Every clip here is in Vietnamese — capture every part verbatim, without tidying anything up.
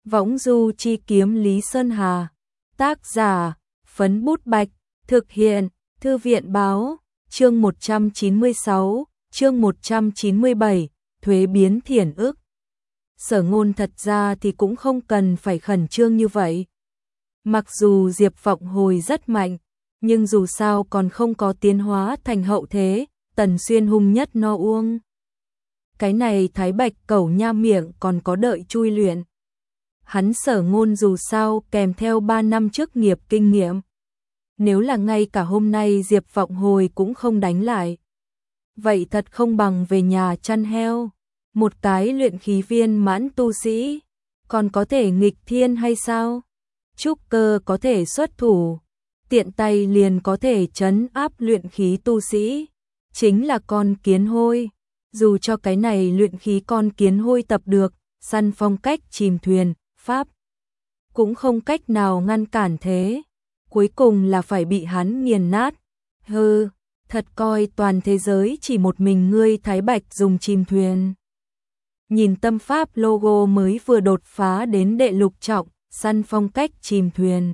Võng du chi kiếm Lý Sơn Hà. Tác giả, Phấn Bút Bạch. Thực hiện, Thư viện báo. Chương một trăm chín mươi sáu, chương một trăm chín mươi bảy, thuế biến thiển ức. Sở Ngôn thật ra thì cũng không cần phải khẩn trương như vậy. Mặc dù Diệp Vọng Hồi rất mạnh, nhưng dù sao còn không có tiến hóa thành hậu thế, Tần Xuyên hung nhất no uông. Cái này Thái Bạch Cẩu nha miệng còn có đợi chui luyện. Hắn Sở Ngôn dù sao kèm theo ba năm trước nghiệp kinh nghiệm. Nếu là ngay cả hôm nay Diệp Vọng Hồi cũng không đánh lại, vậy thật không bằng về nhà chăn heo. Một cái luyện khí viên mãn tu sĩ, còn có thể nghịch thiên hay sao? Trúc cơ có thể xuất thủ, tiện tay liền có thể trấn áp luyện khí tu sĩ, chính là con kiến hôi. Dù cho cái này luyện khí con kiến hôi tập được, săn phong cách chìm thuyền, pháp, cũng không cách nào ngăn cản thế. Cuối cùng là phải bị hắn nghiền nát. Hừ, thật coi toàn thế giới chỉ một mình ngươi Thái Bạch dùng chìm thuyền. Nhìn tâm pháp logo mới vừa đột phá đến đệ lục trọng, săn phong cách chìm thuyền.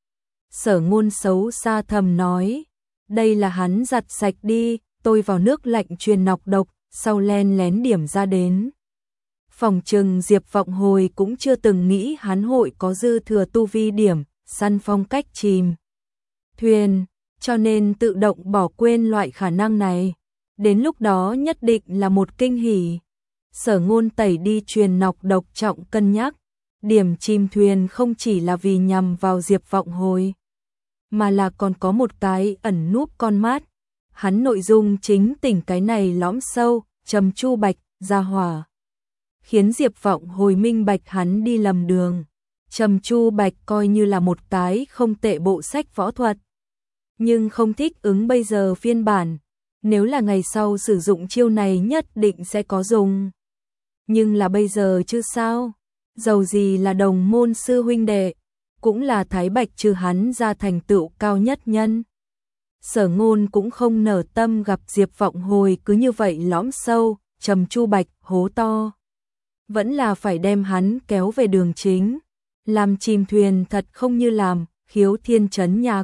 Sở Ngôn xấu xa thầm nói, đây là hắn giặt sạch đi, tôi vào nước lạnh truyền nọc độc, sau len lén điểm ra đến. Phòng trừng Diệp Vọng Hồi cũng chưa từng nghĩ hắn hội có dư thừa tu vi điểm, săn phong cách chìm thuyền, cho nên tự động bỏ quên loại khả năng này. Đến lúc đó nhất định là một kinh hỉ. Sở Ngôn tẩy đi truyền nọc độc trọng cân nhắc, điểm chìm thuyền không chỉ là vì nhằm vào Diệp Vọng Hồi, mà là còn có một cái ẩn núp con mát. Hắn nội dung chính tỉnh cái này lõm sâu, Trầm Chu Bạch, ra hỏa, khiến Diệp Vọng Hồi minh bạch hắn đi lầm đường. Trầm Chu Bạch coi như là một cái không tệ bộ sách võ thuật, nhưng không thích ứng bây giờ phiên bản. Nếu là ngày sau sử dụng chiêu này nhất định sẽ có dùng. Nhưng là bây giờ chứ sao? Dầu gì là đồng môn sư huynh đệ, cũng là Thái Bạch trừ hắn ra thành tựu cao nhất nhân. Sở Ngôn cũng không nở tâm gặp Diệp Vọng Hồi cứ như vậy lõm sâu, Trầm Chu Bạch hố to. Vẫn là phải đem hắn kéo về đường chính. Làm chìm thuyền thật không như làm Khiếu Thiên trấn nhạc.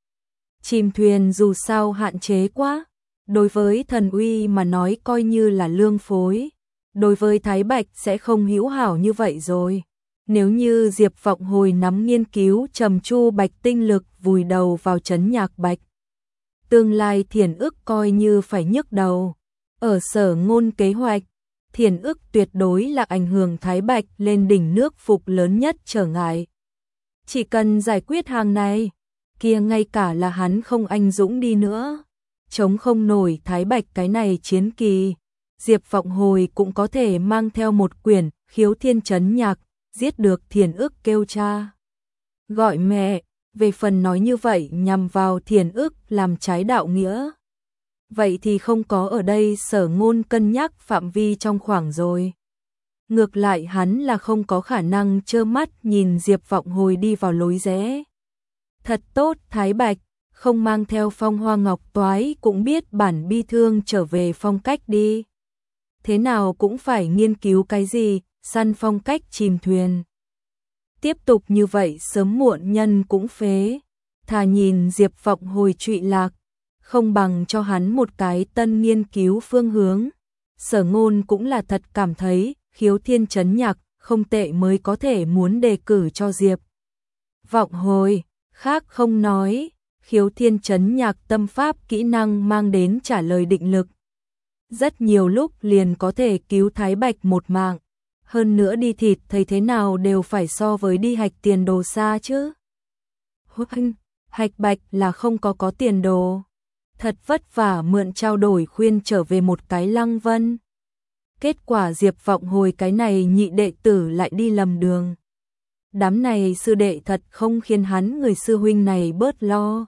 Chìm thuyền dù sao hạn chế quá, đối với thần uy mà nói coi như là lương phối. Đối với Thái Bạch sẽ không hữu hảo như vậy rồi. Nếu như Diệp Vọng Hồi nắm nghiên cứu Trầm Chu Bạch tinh lực vùi đầu vào trấn nhạc Bạch, tương lai thiền ức coi như phải nhức đầu. Ở Sở Ngôn kế hoạch, thiền ức tuyệt đối là ảnh hưởng Thái Bạch lên đỉnh nước phục lớn nhất trở ngại. Chỉ cần giải quyết hàng này, kia ngay cả là hắn không anh dũng đi nữa, chống không nổi Thái Bạch cái này chiến kỳ. Diệp Vọng Hồi cũng có thể mang theo một quyển Khiếu Thiên trấn nhạc, giết được thiền ức kêu cha gọi mẹ. Về phần nói như vậy nhằm vào thiền ức làm trái đạo nghĩa, vậy thì không có ở đây Sở Ngôn cân nhắc phạm vi trong khoảng rồi. Ngược lại hắn là không có khả năng trơ mắt nhìn Diệp Vọng Hồi đi vào lối rẽ. Thật tốt Thái Bạch, không mang theo Phong Hoa Ngọc Toái cũng biết bản bi thương trở về phong cách đi. Thế nào cũng phải nghiên cứu cái gì, săn phong cách chìm thuyền. Tiếp tục như vậy sớm muộn nhân cũng phế. Thà nhìn Diệp Vọng Hồi trụy lạc, không bằng cho hắn một cái tân nghiên cứu phương hướng. Sở Ngôn cũng là thật cảm thấy Khiếu Thiên trấn nhạc không tệ mới có thể muốn đề cử cho Diệp Vọng Hồi. Khác không nói, Khiếu Thiên trấn nhạc tâm pháp kỹ năng mang đến trả lời định lực. Rất nhiều lúc liền có thể cứu Thái Bạch một mạng. Hơn nữa đi thịt thấy thế nào đều phải so với đi hạch tiền đồ xa chứ. Huynh, hạch Bạch là không có có tiền đồ. Thật vất vả mượn trao đổi khuyên trở về một cái Lăng Vân. Kết quả Diệp Vọng Hồi cái này nhị đệ tử lại đi lầm đường. Đám này sư đệ thật không khiến hắn người sư huynh này bớt lo.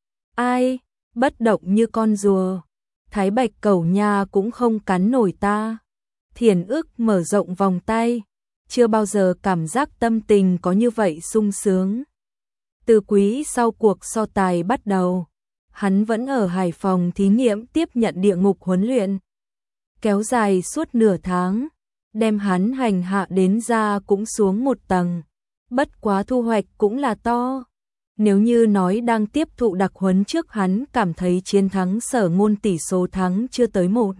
Ai, bất động như con rùa. Thái Bạch Cẩu nha cũng không cắn nổi ta. Thiền ức mở rộng vòng tay, chưa bao giờ cảm giác tâm tình có như vậy sung sướng. Từ quý sau cuộc so tài bắt đầu, hắn vẫn ở Hải Phòng thí nghiệm tiếp nhận địa ngục huấn luyện. Kéo dài suốt nửa tháng, đem hắn hành hạ đến ra cũng xuống một tầng. Bất quá thu hoạch cũng là to. Nếu như nói đang tiếp thụ đặc huấn trước hắn cảm thấy chiến thắng Sở Ngôn tỷ số thắng chưa tới một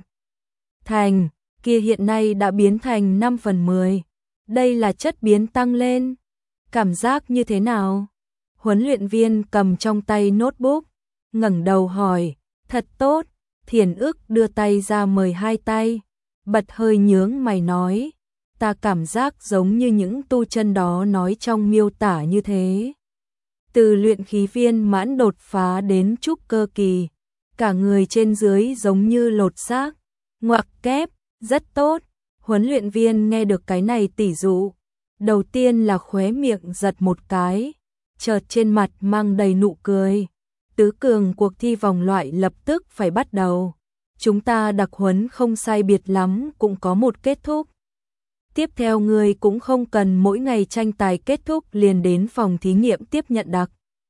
thành, kia hiện nay đã biến thành năm phần mười. Đây là chất biến tăng lên. Cảm giác như thế nào? Huấn luyện viên cầm trong tay notebook, ngẩng đầu hỏi, thật tốt. Thiền ức đưa tay ra mời hai tay, bật hơi nhướng mày nói, ta cảm giác giống như những tu chân đó nói trong miêu tả như thế. Từ luyện khí viên mãn đột phá đến trúc cơ kỳ, cả người trên dưới giống như lột xác, ngoặc kép, rất tốt. Huấn luyện viên nghe được cái này tỉ dụ, đầu tiên là khóe miệng giật một cái, chợt trên mặt mang đầy nụ cười. Tứ cường cuộc thi vòng loại lập tức phải bắt đầu. Chúng ta đặc huấn không sai biệt lắm cũng có một kết thúc. Tiếp theo người cũng không cần mỗi ngày tranh tài kết thúc liền đến phòng thí nghiệm tiếp nhận đặc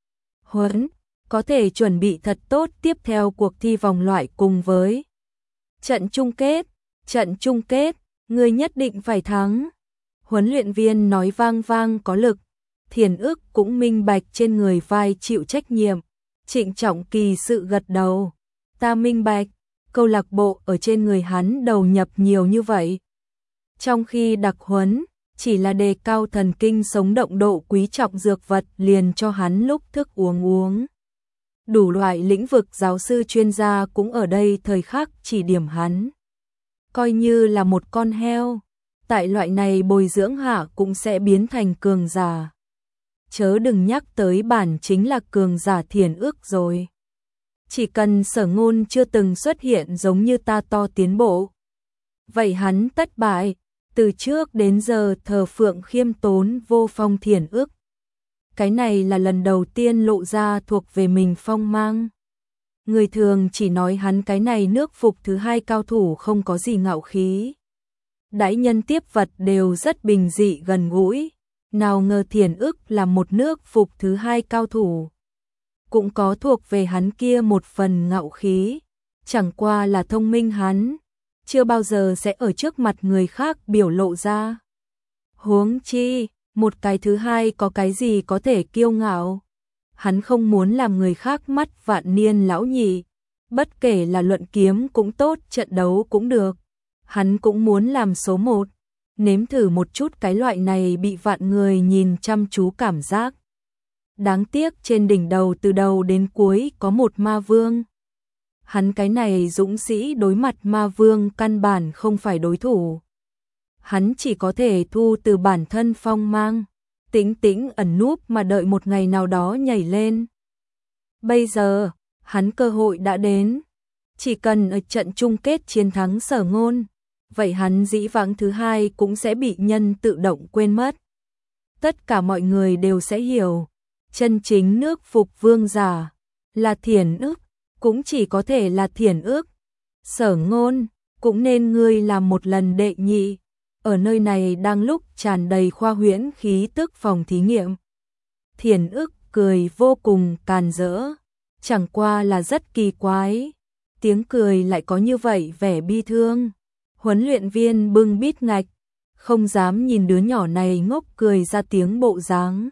huấn, có thể chuẩn bị thật tốt tiếp theo cuộc thi vòng loại cùng với trận chung kết. Trận chung kết, người nhất định phải thắng. Huấn luyện viên nói vang vang có lực. Thiền ức cũng minh bạch trên người vai chịu trách nhiệm. Trịnh trọng kỳ sự gật đầu. Ta minh bạch, câu lạc bộ ở trên người hắn đầu nhập nhiều như vậy. Trong khi đặc huấn, chỉ là đề cao thần kinh sống động độ quý trọng dược vật liền cho hắn lúc thức uống uống. Đủ loại lĩnh vực giáo sư chuyên gia cũng ở đây thời khắc chỉ điểm hắn. Coi như là một con heo, tại loại này bồi dưỡng hạ cũng sẽ biến thành cường giả. Chớ đừng nhắc tới bản chính là cường giả thiền ước rồi. Chỉ cần Sở Ngôn chưa từng xuất hiện giống như ta to tiến bộ. Vậy hắn tất bại, từ trước đến giờ thờ phượng khiêm tốn vô phong thiền ước. Cái này là lần đầu tiên lộ ra thuộc về mình phong mang. Người thường chỉ nói hắn cái này nước phục thứ hai cao thủ không có gì ngạo khí. Đãi nhân tiếp vật đều rất bình dị gần gũi. Nào ngờ thiền ức là một nước phục thứ hai cao thủ. Cũng có thuộc về hắn kia một phần ngạo khí. Chẳng qua là thông minh hắn. Chưa bao giờ sẽ ở trước mặt người khác biểu lộ ra. Huống chi, một cái thứ hai có cái gì có thể kiêu ngạo. Hắn không muốn làm người khác mắt vạn niên lão nhị. Bất kể là luận kiếm cũng tốt, trận đấu cũng được. Hắn cũng muốn làm số một. Nếm thử một chút cái loại này bị vạn người nhìn chăm chú cảm giác. Đáng tiếc trên đỉnh đầu từ đầu đến cuối có một ma vương. Hắn cái này dũng sĩ đối mặt ma vương căn bản không phải đối thủ. Hắn chỉ có thể thu từ bản thân phong mang, tĩnh tĩnh ẩn núp mà đợi một ngày nào đó nhảy lên. Bây giờ, hắn cơ hội đã đến. Chỉ cần ở trận chung kết chiến thắng Sở Ngôn, vậy hắn dĩ vãng thứ hai cũng sẽ bị nhân tự động quên mất. Tất cả mọi người đều sẽ hiểu, chân chính nước phục vương giả là thiền ức, cũng chỉ có thể là thiền ức. Sở Ngôn, cũng nên ngươi làm một lần đệ nhị. Ở nơi này đang lúc tràn đầy khoa huyễn khí tức phòng thí nghiệm. Thiền ức cười vô cùng càn rỡ, chẳng qua là rất kỳ quái. Tiếng cười lại có như vậy vẻ bi thương. Huấn luyện viên bưng bít ngạch, không dám nhìn đứa nhỏ này ngốc cười ra tiếng bộ dáng.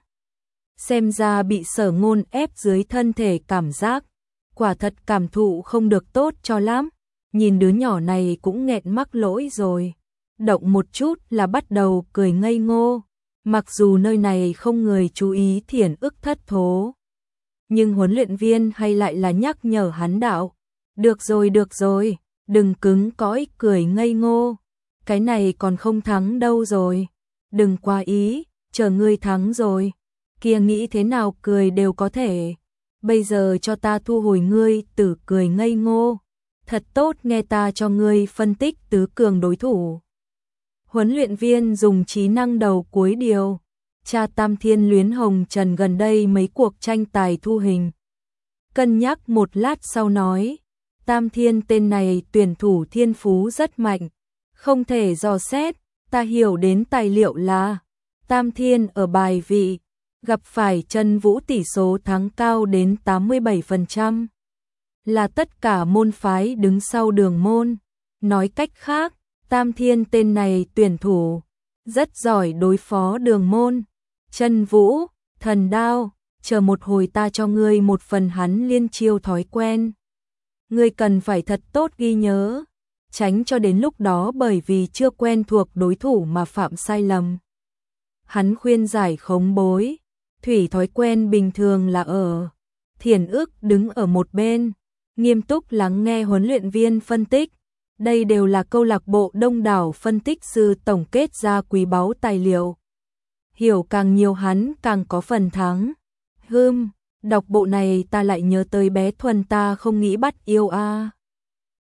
Xem ra bị Sở Ngôn ép dưới thân thể cảm giác, quả thật cảm thụ không được tốt cho lắm. Nhìn đứa nhỏ này cũng nghẹn mắc lỗi rồi. Động một chút là bắt đầu cười ngây ngô. Mặc dù nơi này không người chú ý thiền ức thất thố, nhưng huấn luyện viên hay lại là nhắc nhở hắn đạo. Được rồi được rồi, đừng cứng cõi cười ngây ngô. Cái này còn không thắng đâu rồi. Đừng quá ý, chờ ngươi thắng rồi. Kia nghĩ thế nào cười đều có thể. Bây giờ cho ta thu hồi ngươi từ cười ngây ngô. Thật tốt nghe ta cho ngươi phân tích tứ cường đối thủ. Huấn luyện viên dùng trí năng đầu cuối điều. Cha Tam Thiên Luyến Hồng Trần gần đây mấy cuộc tranh tài thu hình. Cân nhắc một lát sau nói. Tam Thiên tên này tuyển thủ thiên phú rất mạnh. Không thể dò xét. Ta hiểu đến tài liệu là Tam Thiên ở bài vị gặp phải Trần Vũ tỷ số thắng cao đến tám mươi bảy phần trăm. Là tất cả môn phái đứng sau đường môn. Nói cách khác, Tam Thiên tên này tuyển thủ, rất giỏi đối phó Đường Môn, Chân Vũ, Thần Đao, chờ một hồi ta cho ngươi một phần hắn liên chiêu thói quen. Ngươi cần phải thật tốt ghi nhớ, tránh cho đến lúc đó bởi vì chưa quen thuộc đối thủ mà phạm sai lầm. Hắn khuyên giải Khống Bối, Thủy thói quen bình thường là ở. Thiển Ức đứng ở một bên, nghiêm túc lắng nghe huấn luyện viên phân tích. Đây đều là câu lạc bộ đông đảo phân tích sư tổng kết ra quý báu tài liệu. Hiểu càng nhiều hắn càng có phần thắng. Hừm, đọc bộ này ta lại nhớ tới bé Thuần ta không nghĩ bắt yêu a.